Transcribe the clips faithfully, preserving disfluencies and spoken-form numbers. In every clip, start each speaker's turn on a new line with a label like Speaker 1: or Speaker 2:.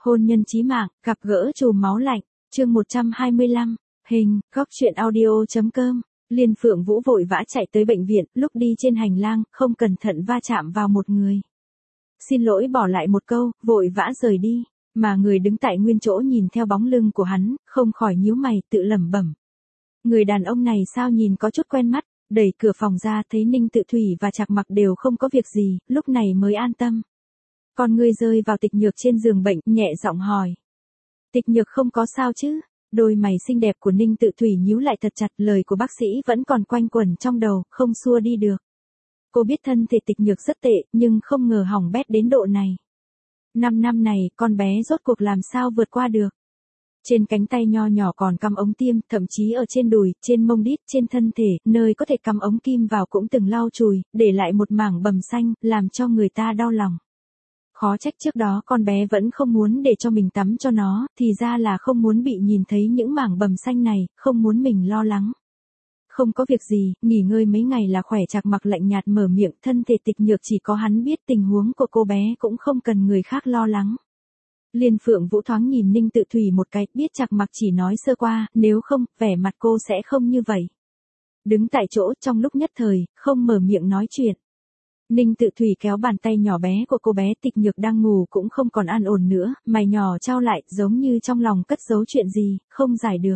Speaker 1: Hôn nhân chí mạng, gặp gỡ chùm máu lạnh, chương một trăm hai mươi lăm, hình, góc chuyện audio.com. Liên Phượng Vũ vội vã chạy tới bệnh viện, lúc đi trên hành lang, không cẩn thận va chạm vào một người. Xin lỗi bỏ lại một câu, vội vã rời đi, mà người đứng tại nguyên chỗ nhìn theo bóng lưng của hắn, không khỏi nhíu mày, tự lẩm bẩm. Người đàn ông này sao nhìn có chút quen mắt, đẩy cửa phòng ra thấy Ninh Tự Thủy và Trạc Mặc đều không có việc gì, lúc này mới an tâm. Con ngươi rơi vào Tịch Nhược trên giường bệnh, nhẹ giọng hỏi. Tịch Nhược không có sao chứ? Đôi mày xinh đẹp của Ninh Tự Thủy nhíu lại thật chặt, lời của bác sĩ vẫn còn quanh quẩn trong đầu, không xua đi được. Cô biết thân thể Tịch Nhược rất tệ, nhưng không ngờ hỏng bét đến độ này. Năm năm này, con bé rốt cuộc làm sao vượt qua được. Trên cánh tay nho nhỏ còn cắm ống tiêm, thậm chí ở trên đùi, trên mông đít, trên thân thể, nơi có thể cắm ống kim vào cũng từng lau chùi, để lại một mảng bầm xanh, làm cho người ta đau lòng. Khó trách trước đó con bé vẫn không muốn để cho mình tắm cho nó, thì ra là không muốn bị nhìn thấy những mảng bầm xanh này, không muốn mình lo lắng. Không có việc gì, nghỉ ngơi mấy ngày là khỏe. Trạc Mặc lạnh nhạt mở miệng, thân thể Tịch Nhược chỉ có hắn biết, tình huống của cô bé cũng không cần người khác lo lắng. Liên Phượng Vũ thoáng nhìn Ninh Tự Thủy một cái, biết Trạc Mặc chỉ nói sơ qua, nếu không, vẻ mặt cô sẽ không như vậy. Đứng tại chỗ trong lúc nhất thời, không mở miệng nói chuyện. Ninh Tự Thủy kéo bàn tay nhỏ bé của cô bé. Tịch Nhược đang ngủ cũng không còn an ổn nữa, mày nhỏ trao lại, giống như trong lòng cất giấu chuyện gì, không giải được.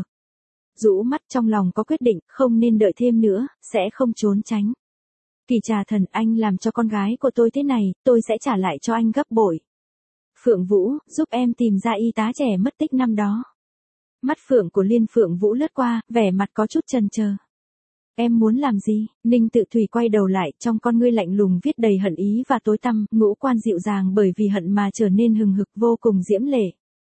Speaker 1: Rũ mắt trong lòng có quyết định, không nên đợi thêm nữa, sẽ không trốn tránh. Kỳ Trà Thần, anh làm cho con gái của tôi thế này, tôi sẽ trả lại cho anh gấp bội. Phượng Vũ, giúp em tìm ra y tá trẻ mất tích năm đó. Mắt phượng của Liên Phượng Vũ lướt qua, vẻ mặt có chút chần chờ. Em muốn làm gì? Ninh Tự Thủy quay đầu lại, trong con ngươi lạnh lùng viết đầy hận ý và tối tăm, ngũ quan dịu dàng bởi vì hận mà trở nên hừng hực, vô cùng diễm lệ.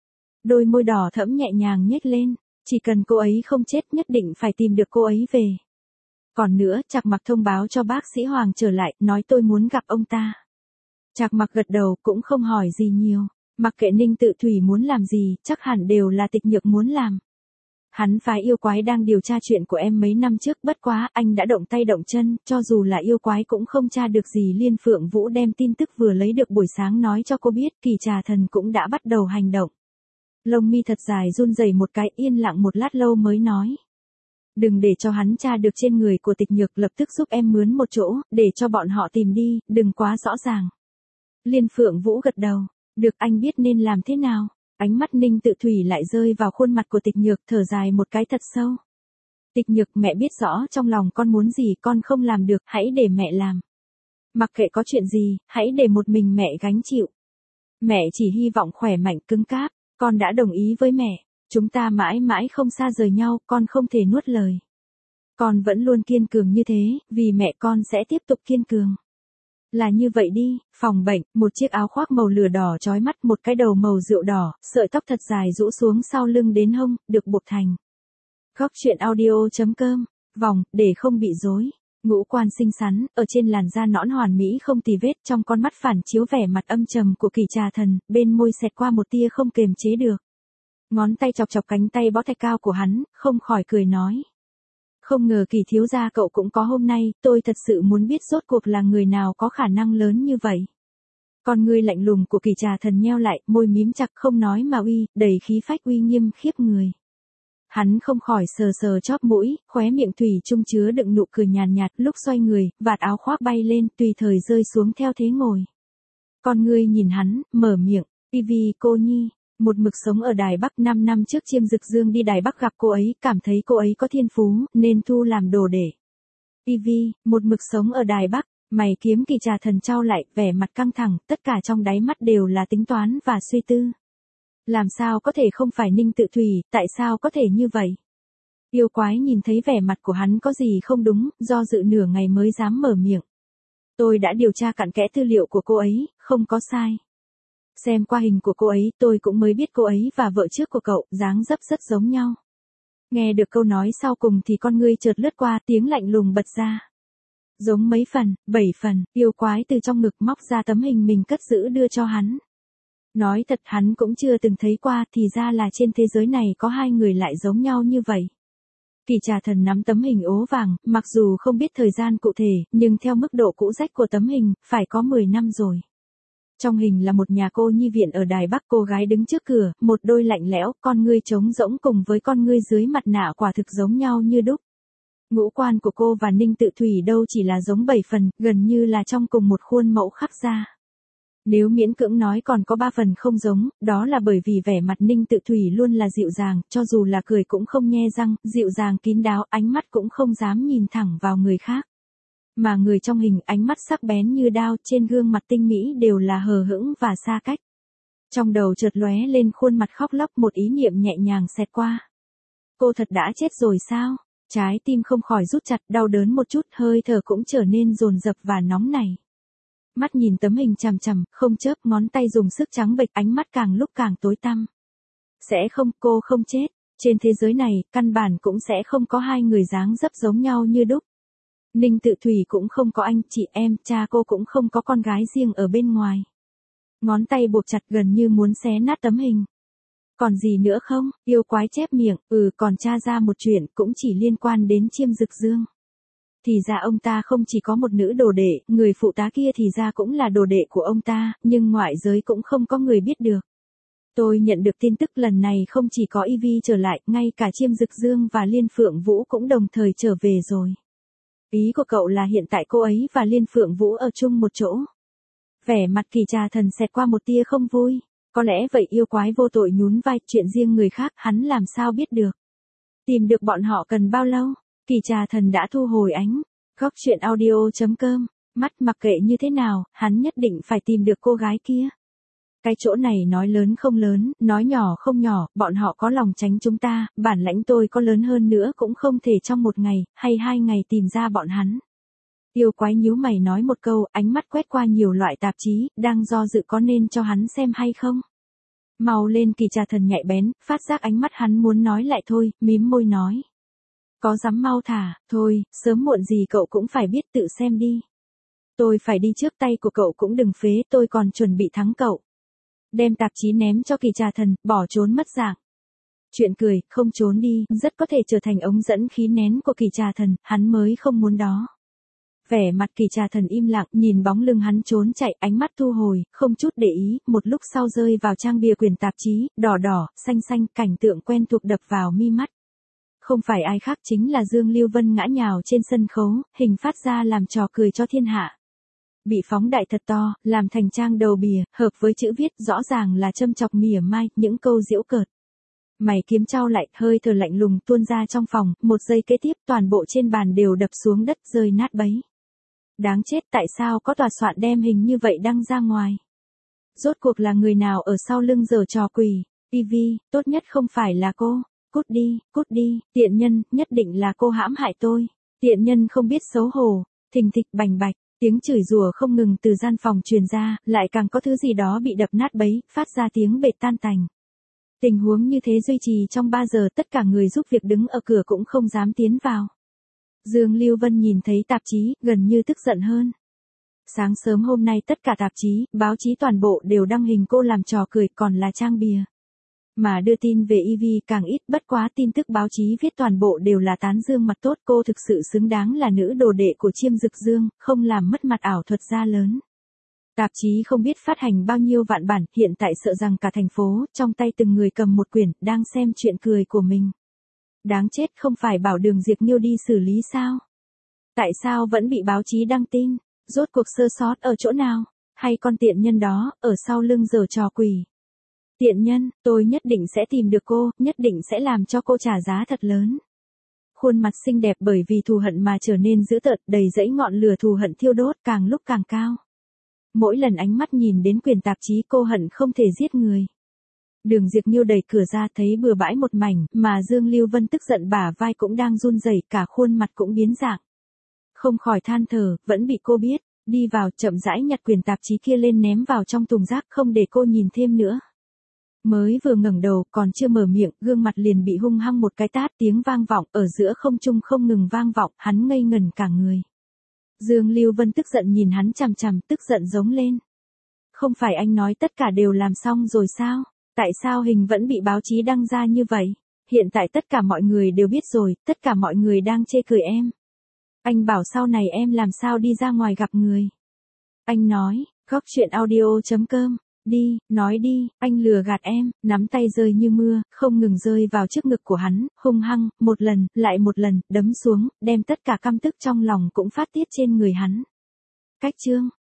Speaker 1: Đôi môi đỏ thẫm nhẹ nhàng nhếch lên, chỉ cần cô ấy không chết nhất định phải tìm được cô ấy về. Còn nữa, Trạc Mặc thông báo cho bác sĩ Hoàng trở lại, nói tôi muốn gặp ông ta. Trạc Mặc gật đầu, cũng không hỏi gì nhiều, mặc kệ Ninh Tự Thủy muốn làm gì, chắc hẳn đều là Tịch Nhược muốn làm. Hắn phái yêu quái đang điều tra chuyện của em mấy năm trước, bất quá anh đã động tay động chân, cho dù là yêu quái cũng không tra được gì. Liên Phượng Vũ đem tin tức vừa lấy được buổi sáng nói cho cô biết, Kỳ Trà Thần cũng đã bắt đầu hành động. Lông mi thật dài run rẩy một cái, yên lặng một lát lâu mới nói. Đừng để cho hắn tra được trên người của Tịch Nhược, lập tức giúp em mướn một chỗ, để cho bọn họ tìm đi, đừng quá rõ ràng. Liên Phượng Vũ gật đầu, được, anh biết nên làm thế nào. Ánh mắt Ninh Tự Thủy lại rơi vào khuôn mặt của Tịch Nhược, thở dài một cái thật sâu. Tịch Nhược, mẹ biết rõ trong lòng con muốn gì, con không làm được, hãy để mẹ làm. Mặc kệ có chuyện gì, hãy để một mình mẹ gánh chịu. Mẹ chỉ hy vọng khỏe mạnh cứng cáp, con đã đồng ý với mẹ, chúng ta mãi mãi không xa rời nhau, con không thể nuốt lời. Con vẫn luôn kiên cường như thế, vì mẹ con sẽ tiếp tục kiên cường. Là như vậy đi. Phòng bệnh, một chiếc áo khoác màu lửa đỏ chói mắt, một cái đầu màu rượu đỏ, sợi tóc thật dài rũ xuống sau lưng đến hông, được buộc thành. Góc chuyện audio.com, vòng, để không bị rối. Ngũ quan xinh xắn, ở trên làn da nõn hoàn mỹ không tì vết, trong con mắt phản chiếu vẻ mặt âm trầm của Kỳ Trà Thần, bên môi xẹt qua một tia không kềm chế được. Ngón tay chọc chọc cánh tay bó thạch cao của hắn, không khỏi cười nói. Không ngờ Kỳ thiếu gia cậu cũng có hôm nay, tôi thật sự muốn biết rốt cuộc là người nào có khả năng lớn như vậy. Con ngươi lạnh lùng của Kỳ Trà Thần nheo lại, môi mím chặt, không nói mà uy, đầy khí phách uy nghiêm khiếp người. Hắn không khỏi sờ sờ chóp mũi, khóe miệng thủy chung chứa đựng nụ cười nhàn nhạt, lúc xoay người, vạt áo khoác bay lên, tùy thời rơi xuống theo thế ngồi. Con ngươi nhìn hắn, mở miệng, Ivy cô nhi. Một mực sống ở Đài Bắc, năm năm trước Chiêm Dực Dương đi Đài Bắc gặp cô ấy, cảm thấy cô ấy có thiên phú, nên thu làm đồ để. Ivy, một mực sống ở Đài Bắc, mày kiếm Kỳ Trà Thần trao lại, vẻ mặt căng thẳng, tất cả trong đáy mắt đều là tính toán và suy tư. Làm sao có thể không phải Ninh Tự Thủy, tại sao có thể như vậy? Yêu quái nhìn thấy vẻ mặt của hắn có gì không đúng, do dự nửa ngày mới dám mở miệng. Tôi đã điều tra cặn kẽ tư liệu của cô ấy, không có sai. Xem qua hình của cô ấy, tôi cũng mới biết cô ấy và vợ trước của cậu, dáng dấp rất giống nhau. Nghe được câu nói sau cùng thì con ngươi chợt lướt qua, tiếng lạnh lùng bật ra. Giống mấy phần, bảy phần, yêu quái từ trong ngực móc ra tấm hình mình cất giữ đưa cho hắn. Nói thật hắn cũng chưa từng thấy qua, thì ra là trên thế giới này có hai người lại giống nhau như vậy. Kỳ Trà Thần nắm tấm hình ố vàng, mặc dù không biết thời gian cụ thể, nhưng theo mức độ cũ rách của tấm hình, phải có mười năm rồi. Trong hình là một nhà cô nhi viện ở Đài Bắc, cô gái đứng trước cửa, một đôi lạnh lẽo, con ngươi trống rỗng cùng với con ngươi dưới mặt nạ quả thực giống nhau như đúc. Ngũ quan của cô và Ninh Tự Thủy đâu chỉ là giống bảy phần, gần như là trong cùng một khuôn mẫu khắc ra. Nếu miễn cưỡng nói còn có ba phần không giống, đó là bởi vì vẻ mặt Ninh Tự Thủy luôn là dịu dàng, cho dù là cười cũng không nhe răng, dịu dàng kín đáo, ánh mắt cũng không dám nhìn thẳng vào người khác. Mà người trong hình ánh mắt sắc bén như đao, trên gương mặt tinh mỹ đều là hờ hững và xa cách. Trong đầu chợt lóe lên khuôn mặt khóc lóc, một ý niệm nhẹ nhàng xẹt qua. Cô thật đã chết rồi sao? Trái tim không khỏi rút chặt, đau đớn một chút, hơi thở cũng trở nên dồn dập và nóng nảy. Mắt nhìn tấm hình chằm chằm, không chớp, ngón tay dùng sức trắng bệch, ánh mắt càng lúc càng tối tăm. Sẽ không, cô không chết. Trên thế giới này, căn bản cũng sẽ không có hai người dáng dấp giống nhau như đúc. Ninh Tự Thủy cũng không có anh, chị em, cha cô cũng không có con gái riêng ở bên ngoài. Ngón tay buộc chặt gần như muốn xé nát tấm hình. Còn gì nữa không? Yêu quái chép miệng, ừ còn tra ra một chuyện cũng chỉ liên quan đến Chiêm Dực Dương. Thì ra ông ta không chỉ có một nữ đồ đệ, người phụ tá kia thì ra cũng là đồ đệ của ông ta, nhưng ngoại giới cũng không có người biết được. Tôi nhận được tin tức lần này không chỉ có Ivy trở lại, ngay cả Chiêm Dực Dương và Liên Phượng Vũ cũng đồng thời trở về rồi. Ý của cậu là hiện tại cô ấy và Liên Phượng Vũ ở chung một chỗ. Vẻ mặt Kỳ Trà Thần xẹt qua một tia không vui. Có lẽ vậy, yêu quái vô tội nhún vai, chuyện riêng người khác hắn làm sao biết được. Tìm được bọn họ cần bao lâu? Kỳ Trà Thần đã thu hồi ánh. Góc truyện audio chấm com. Mắt mặc kệ như thế nào, hắn nhất định phải tìm được cô gái kia. Cái chỗ này nói lớn không lớn, nói nhỏ không nhỏ, bọn họ có lòng tránh chúng ta, bản lãnh tôi có lớn hơn nữa cũng không thể trong một ngày, hay hai ngày tìm ra bọn hắn. Yêu quái nhíu mày nói một câu, ánh mắt quét qua nhiều loại tạp chí, đang do dự có nên cho hắn xem hay không. Mau lên. Kỳ Trà Thần nhạy bén, phát giác ánh mắt hắn muốn nói lại thôi, mím môi nói. Có dám mau thả, thôi, sớm muộn gì cậu cũng phải biết, tự xem đi. Tôi phải đi trước, tay của cậu cũng đừng phế, tôi còn chuẩn bị thắng cậu. Đem tạp chí ném cho Kỳ Trà Thần, bỏ trốn mất dạng. Chuyện cười, không trốn đi, rất có thể trở thành ống dẫn khí nén của Kỳ Trà Thần, hắn mới không muốn đó. Vẻ mặt Kỳ Trà Thần im lặng, nhìn bóng lưng hắn trốn chạy, ánh mắt thu hồi, không chút để ý, một lúc sau rơi vào trang bìa quyển tạp chí, đỏ đỏ, xanh xanh, cảnh tượng quen thuộc đập vào mi mắt. Không phải ai khác chính là Dương Lưu Vân ngã nhào trên sân khấu, hình phát ra làm trò cười cho thiên hạ. Bị phóng đại thật to, làm thành trang đầu bìa, hợp với chữ viết, rõ ràng là châm chọc mỉa mai, những câu giễu cợt. Mày kiếm trao lại, hơi thở lạnh lùng tuôn ra trong phòng, một giây kế tiếp toàn bộ trên bàn đều đập xuống đất, rơi nát bấy. Đáng chết, tại sao có tòa soạn đem hình như vậy đăng ra ngoài? Rốt cuộc là người nào ở sau lưng giở trò quỷ? Ivy, tốt nhất không phải là cô. Cút đi, cút đi, tiện nhân, nhất định là cô hãm hại tôi. Tiện nhân không biết xấu hổ. Thình thịch bành bạch, tiếng chửi rủa không ngừng từ gian phòng truyền ra, lại càng có thứ gì đó bị đập nát bấy, phát ra tiếng bệt tan tành. Tình huống như thế duy trì trong ba giờ, tất cả người giúp việc đứng ở cửa cũng không dám tiến vào. Dương Lưu Vân nhìn thấy tạp chí, gần như tức giận hơn. Sáng sớm hôm nay tất cả tạp chí, báo chí toàn bộ đều đăng hình cô làm trò cười, còn là trang bìa. Mà đưa tin về Ivy càng ít, bất quá tin tức báo chí viết toàn bộ đều là tán dương mặt tốt, cô thực sự xứng đáng là nữ đồ đệ của Chiêm Dực Dương, không làm mất mặt ảo thuật gia lớn. Tạp chí không biết phát hành bao nhiêu vạn bản, hiện tại sợ rằng cả thành phố, trong tay từng người cầm một quyển, đang xem chuyện cười của mình. Đáng chết, không phải bảo Đường Diệp Nghiêu đi xử lý sao? Tại sao vẫn bị báo chí đăng tin? Rốt cuộc sơ sót ở chỗ nào? Hay con tiện nhân đó, ở sau lưng giở trò quỷ? Tiện nhân, tôi nhất định sẽ tìm được cô, nhất định sẽ làm cho cô trả giá thật lớn. Khuôn mặt xinh đẹp bởi vì thù hận mà trở nên dữ tợn, đầy dẫy ngọn lửa thù hận thiêu đốt, càng lúc càng cao. Mỗi lần ánh mắt nhìn đến quyển tạp chí cô hận không thể giết người. Đường Diệp Nghiêu đẩy cửa ra thấy bừa bãi một mảnh, mà Dương Lưu Vân tức giận bả vai cũng đang run rẩy, cả khuôn mặt cũng biến dạng. Không khỏi than thở, vẫn bị cô biết, đi vào chậm rãi nhặt quyển tạp chí kia lên ném vào trong thùng rác, không để cô nhìn thêm nữa. Mới vừa ngẩng đầu, còn chưa mở miệng, gương mặt liền bị hung hăng một cái tát, tiếng vang vọng, ở giữa không trung không ngừng vang vọng, hắn ngây ngần cả người. Dương Lưu Vân tức giận nhìn hắn chằm chằm, tức giận giống lên. Không phải anh nói tất cả đều làm xong rồi sao? Tại sao hình vẫn bị báo chí đăng ra như vậy? Hiện tại tất cả mọi người đều biết rồi, tất cả mọi người đang chê cười em. Anh bảo sau này em làm sao đi ra ngoài gặp người. Anh nói, Góc chuyện audio chấm com. Đi, nói đi, anh lừa gạt em, nắm tay rơi như mưa, không ngừng rơi vào trước ngực của hắn, hung hăng, một lần, lại một lần, đấm xuống, đem tất cả căm tức trong lòng cũng phát tiết trên người hắn. Cách chương